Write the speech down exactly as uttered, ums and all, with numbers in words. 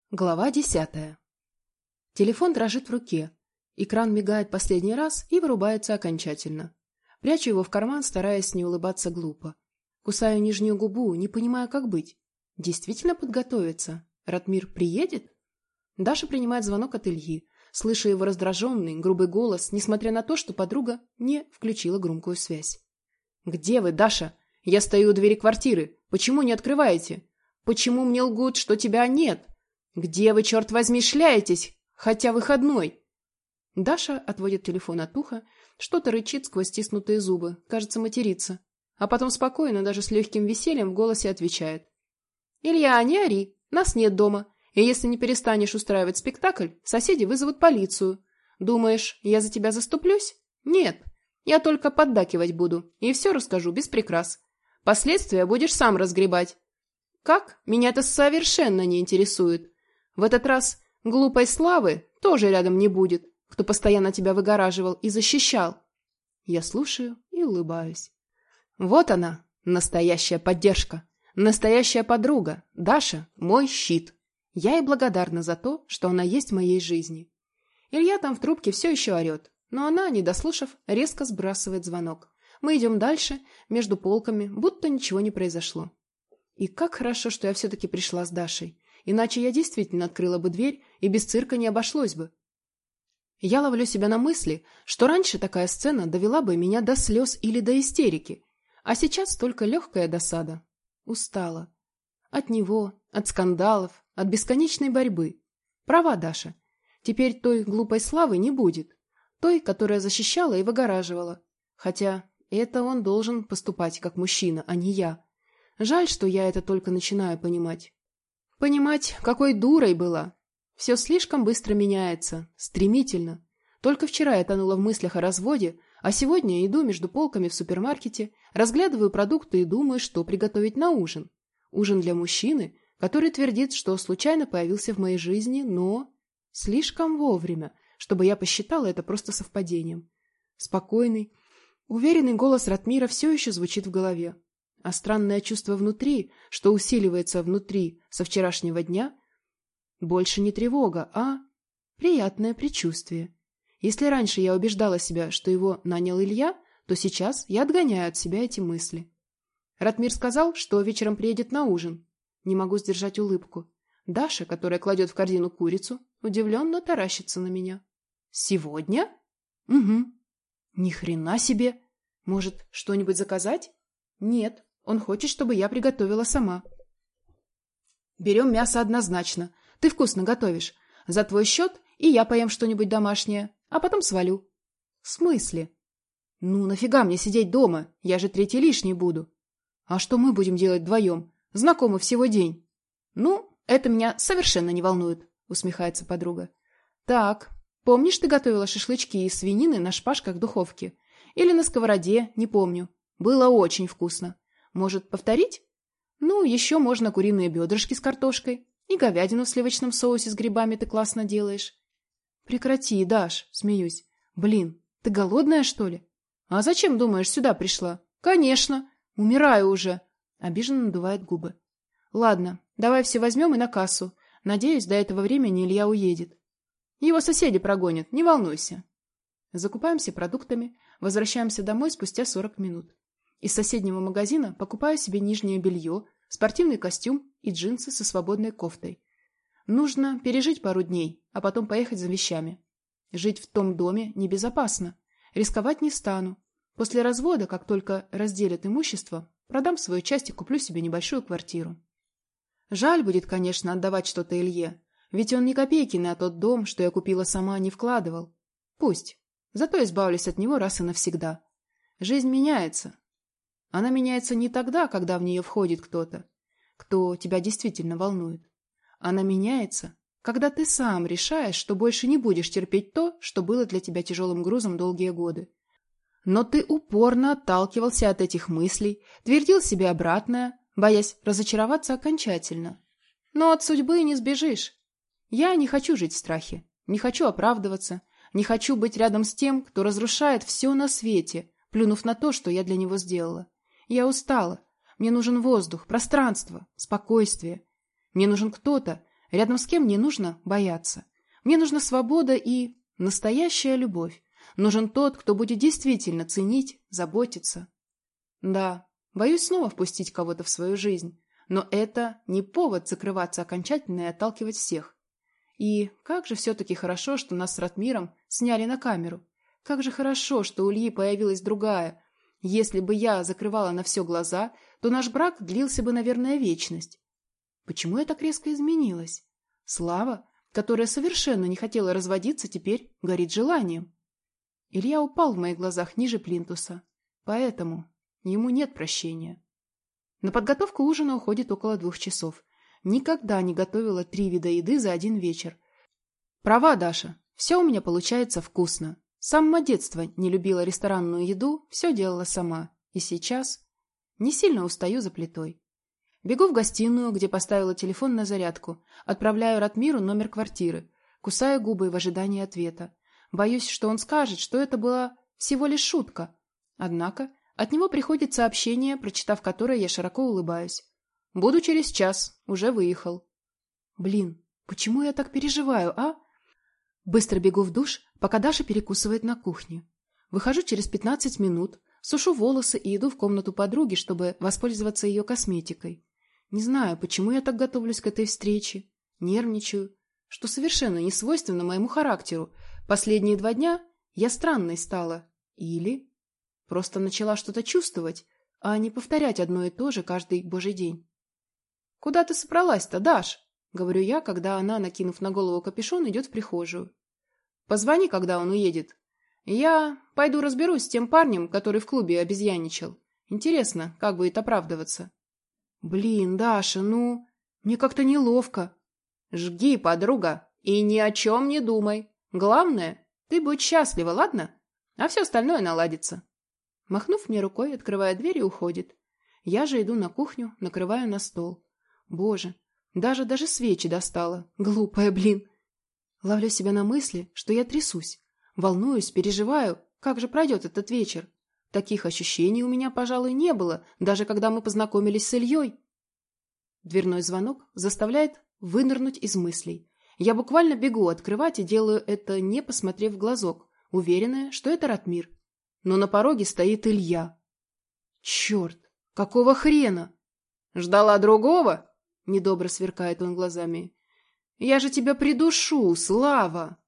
Глава десятая. Телефон дрожит в руке. Экран мигает последний раз и вырубается окончательно. Прячу его в карман, стараясь не улыбаться глупо. Кусаю нижнюю губу, не понимая, как быть. Действительно подготовиться? Ратмир приедет? Даша принимает звонок от Ильи. Слышу его раздраженный, грубый голос, несмотря на то, что подруга не включила громкую связь. «Где вы, Даша? Я стою у двери квартиры. Почему не открываете? Почему мне лгут, что тебя нет? Где вы, черт возьми, шляетесь? Хотя выходной!» Даша отводит телефон от уха, что-то рычит сквозь стиснутые зубы, кажется, матерится. А потом спокойно, даже с легким весельем в голосе отвечает. «Илья, не ори, нас нет дома, и если не перестанешь устраивать спектакль, соседи вызовут полицию. Думаешь, я за тебя заступлюсь? Нет, я только поддакивать буду, и все расскажу без прикрас. Последствия будешь сам разгребать. Как? Меня это совершенно не интересует. В этот раз глупой Славы тоже рядом не будет, кто постоянно тебя выгораживал и защищал». Я слушаю и улыбаюсь. Вот она, настоящая поддержка, настоящая подруга. Даша – мой щит. Я ей благодарна за то, что она есть в моей жизни. Илья там в трубке все еще орет, но она, не дослушав, резко сбрасывает звонок. Мы идем дальше, между полками, будто ничего не произошло. И как хорошо, что я все-таки пришла с Дашей. Иначе я действительно открыла бы дверь, и без цирка не обошлось бы. Я ловлю себя на мысли, что раньше такая сцена довела бы меня до слез или до истерики, а сейчас только легкая досада. Устала. От него, от скандалов, от бесконечной борьбы. Права Даша. Теперь той глупой Славы не будет. Той, которая защищала и выгораживала. Хотя это он должен поступать как мужчина, а не я. Жаль, что я это только начинаю понимать. Понимать, какой дурой была. Все слишком быстро меняется, стремительно. Только вчера я тонула в мыслях о разводе, а сегодня иду между полками в супермаркете, разглядываю продукты и думаю, что приготовить на ужин. Ужин для мужчины, который твердит, что случайно появился в моей жизни, но слишком вовремя, чтобы я посчитала это просто совпадением. Спокойный, уверенный голос Ратмира все еще звучит в голове. А странное чувство внутри, что усиливается внутри со вчерашнего дня, больше не тревога, а приятное предчувствие. Если раньше я убеждала себя, что его нанял Илья, то сейчас я отгоняю от себя эти мысли. Ратмир сказал, что вечером приедет на ужин. Не могу сдержать улыбку. Даша, которая кладет в корзину курицу, удивленно таращится на меня. «Сегодня?» «Угу». «Ни хрена себе! Может, что-нибудь заказать?» «Нет, он хочет, чтобы я приготовила сама». «Берем мясо однозначно. Ты вкусно готовишь. За твой счет и я поем что-нибудь домашнее, а потом свалю». «В смысле?» «Ну, нафига мне сидеть дома? Я же третий лишний буду». «А что мы будем делать вдвоем? Знакомы всего день». «Ну, это меня совершенно не волнует», — усмехается подруга. «Так, помнишь, ты готовила шашлычки из свинины на шпажках в духовке? Или на сковороде, не помню. Было очень вкусно. Может, повторить? Ну, еще можно куриные бедрышки с картошкой. И говядину в сливочном соусе с грибами ты классно делаешь». «Прекрати, Даш», — смеюсь. «Блин, ты голодная, что ли?» «А зачем, думаешь, сюда пришла?» «Конечно. Умираю уже». Обиженно надувает губы. «Ладно, давай все возьмем и на кассу. Надеюсь, до этого времени Илья уедет. Его соседи прогонят, не волнуйся». Закупаемся продуктами, возвращаемся домой спустя сорок минут. Из соседнего магазина покупаю себе нижнее белье, спортивный костюм и джинсы со свободной кофтой. Нужно пережить пару дней, а потом поехать за вещами. Жить в том доме небезопасно. Рисковать не стану. После развода, как только разделят имущество, продам свою часть и куплю себе небольшую квартиру. Жаль будет, конечно, отдавать что-то Илье, ведь он ни копейки на тот дом, что я купила сама, не вкладывал. Пусть. Зато избавлюсь от него раз и навсегда. Жизнь меняется. Она меняется не тогда, когда в нее входит кто-то, кто тебя действительно волнует. Она меняется, когда ты сам решаешь, что больше не будешь терпеть то, что было для тебя тяжелым грузом долгие годы. Но ты упорно отталкивался от этих мыслей, твердил себе обратное, боясь разочароваться окончательно. Но от судьбы не сбежишь. Я не хочу жить в страхе, не хочу оправдываться, не хочу быть рядом с тем, кто разрушает все на свете, плюнув на то, что я для него сделала. Я устала. Мне нужен воздух, пространство, спокойствие. Мне нужен кто-то, Рядом с кем не нужно бояться. Мне нужна свобода и настоящая любовь. Нужен тот, кто будет действительно ценить, заботиться. Да, боюсь снова впустить кого-то в свою жизнь, но это не повод закрываться окончательно и отталкивать всех. И как же все-таки хорошо, что нас с Ратмиром сняли на камеру. Как же хорошо, что у Ильи появилась другая. Если бы я закрывала на все глаза, то наш брак длился бы, наверное, вечность. Почему я так резко изменилась? Слава, которая совершенно не хотела разводиться, теперь горит желанием. Илья упал в моих глазах ниже плинтуса, поэтому ему нет прощения. На подготовку ужина уходит около двух часов. Никогда не готовила три вида еды за один вечер. Права, Даша, все у меня получается вкусно. С самого детства не любила ресторанную еду, все делала сама. И сейчас не сильно устаю за плитой. Бегу в гостиную, где поставила телефон на зарядку. Отправляю Ратмиру номер квартиры. Кусаю губы в ожидании ответа. Боюсь, что он скажет, что это была всего лишь шутка. Однако от него приходит сообщение, прочитав которое, я широко улыбаюсь. «Буду через час. Уже выехал». Блин, почему я так переживаю, а? Быстро бегу в душ, пока Даша перекусывает на кухне. Выхожу через пятнадцать минут, сушу волосы и иду в комнату подруги, чтобы воспользоваться ее косметикой. Не знаю, почему я так готовлюсь к этой встрече. Нервничаю, что совершенно не свойственно моему характеру. Последние два дня я странной стала. Или просто начала что-то чувствовать, а не повторять одно и то же каждый божий день. «Куда ты собралась-то, Даш?» — говорю я, когда она, накинув на голову капюшон, идет в прихожую. «Позвони, когда он уедет. Я пойду разберусь с тем парнем, который в клубе обезьяничал. Интересно, как будет оправдываться». «Блин, Даша, ну, мне как-то неловко». «Жги, подруга, и ни о чем не думай. Главное, ты будь счастлива, ладно? А все остальное наладится». Махнув мне рукой, открывает дверь и уходит. Я же иду на кухню, накрываю на стол. Боже, даже даже свечи достала. Глупая, блин. Ловлю себя на мысли, что я трясусь. Волнуюсь, переживаю, как же пройдет этот вечер. Таких ощущений у меня, пожалуй, не было, даже когда мы познакомились с Ильей. Дверной звонок заставляет вынырнуть из мыслей. Я буквально бегу открывать и делаю это, не посмотрев в глазок, уверенная, что это Ратмир. Но на пороге стоит Илья. Черт, какого хрена? Ждала другого? Недобро сверкает он глазами. Я же тебя придушу, Слава!